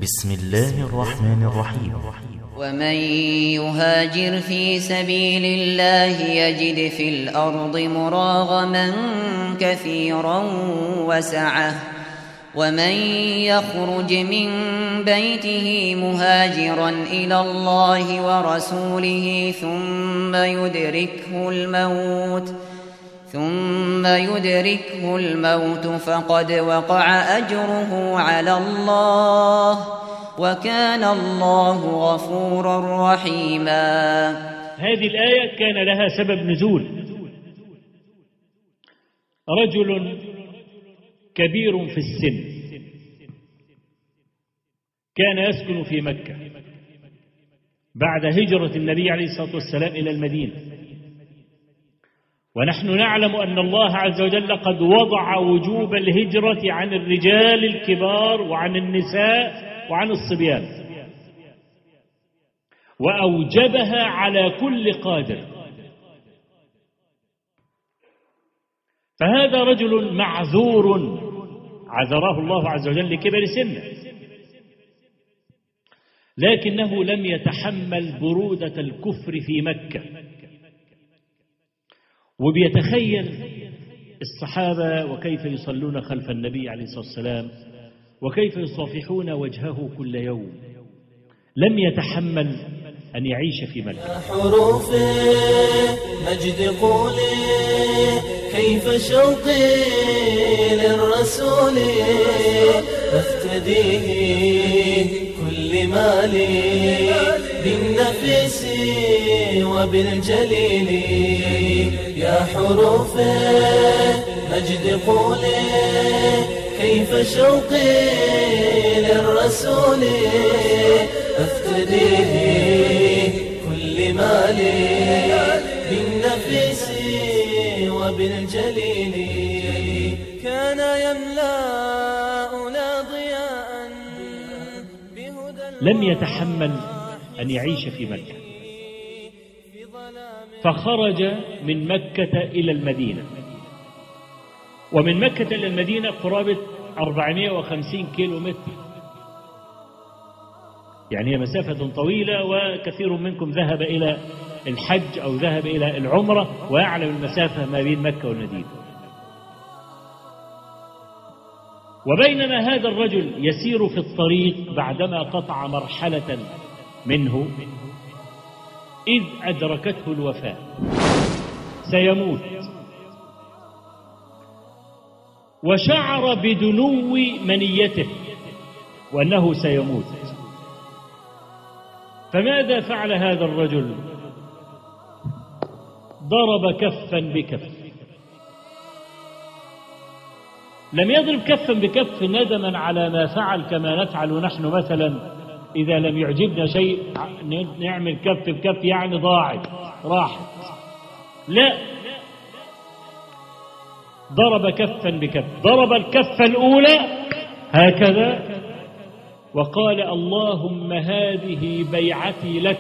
بسم الله الرحمن الرحيم. ومن يهاجر في سبيل الله يجد في الأرض مراغما كثيرا وسعة ومن يخرج من بيته مهاجرا إلى الله ورسوله ثم يدركه الموت فقد وقع أجره على الله وكان الله غفورا رحيما. هذه الآية كان لها سبب نزول. رجل كبير في السن كان يسكن في مكة بعد هجرة النبي عليه الصلاة والسلام إلى المدينة، ونحن نعلم أن الله عز وجل قد وضع وجوب الهجرة عن الرجال الكبار وعن النساء وعن الصبيان، وأوجبها على كل قادر. فهذا رجل معذور عذره الله عز وجل لكبر سنه، لكنه لم يتحمل برودة الكفر في مكة، وبيتخيل الصحابة وكيف يصلون خلف النبي عليه الصلاة والسلام وكيف يصافحون وجهه كل يوم. لم يتحمل أن يعيش في مكة. حروف مجد قولي كيف شوقي للرسول افتديه كل مالي بالنفيس وبالجليل. يا حروف مجد قولي كيف شوقي للرسول افتديه كل مالي بالنفيس وبالجليل. كان يملأنا ضياء بهدى. لم يتحمل أن يعيش في مكة، فخرج من مكة إلى المدينة، ومن مكة إلى المدينة قرابة 450 كيلو متر، يعني هي مسافة طويلة، وكثير منكم ذهب إلى الحج أو ذهب إلى العمرة ويعلم المسافة ما بين مكة والمدينة. وبينما هذا الرجل يسير في الطريق بعدما قطع مرحلة منه إذ أدركته الوفاة، سيموت، وشعر بدنو منيته وأنه سيموت. فماذا فعل هذا الرجل؟ ضرب كفا بكف. لم يضرب كفا بكف ندما على ما فعل كما نفعل نحن مثلا إذا لم يعجبنا شيء نعمل كف بكف يعني ضاعت راحت، لا، ضرب كفا بكف. ضرب الكفة الأولى هكذا وقال اللهم هذه بيعتي لك،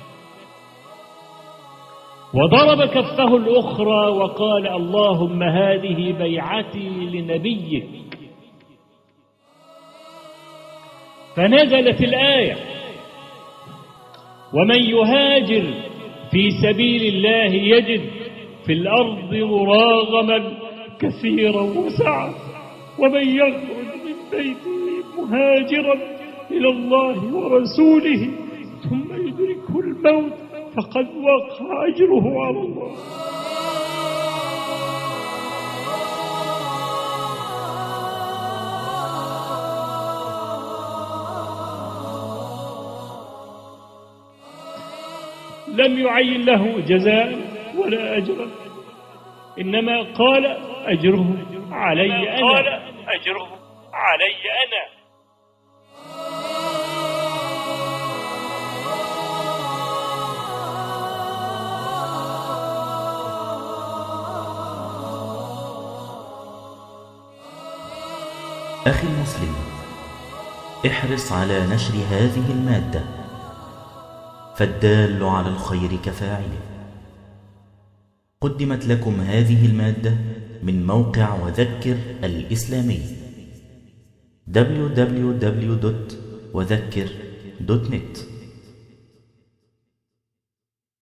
وضرب كفه الأخرى وقال اللهم هذه بيعتي لنبيك. فنزلت الآية ومن يهاجر في سبيل الله يجد في الأرض مراغما كثيرا وسعة ومن يخرج من بيته مهاجرا إلى الله ورسوله ثم يدركه الموت فقد وقع أجره على الله. لم يعين له جزاء ولا أجرا، إنما قال أجره علي أنا. أخي المسلم، احرص على نشر هذه المادة، فالدال على الخير كفاعله. قدمت لكم هذه المادة من موقع وذكر الإسلامي www.وذكر.com وذكر دوت نت.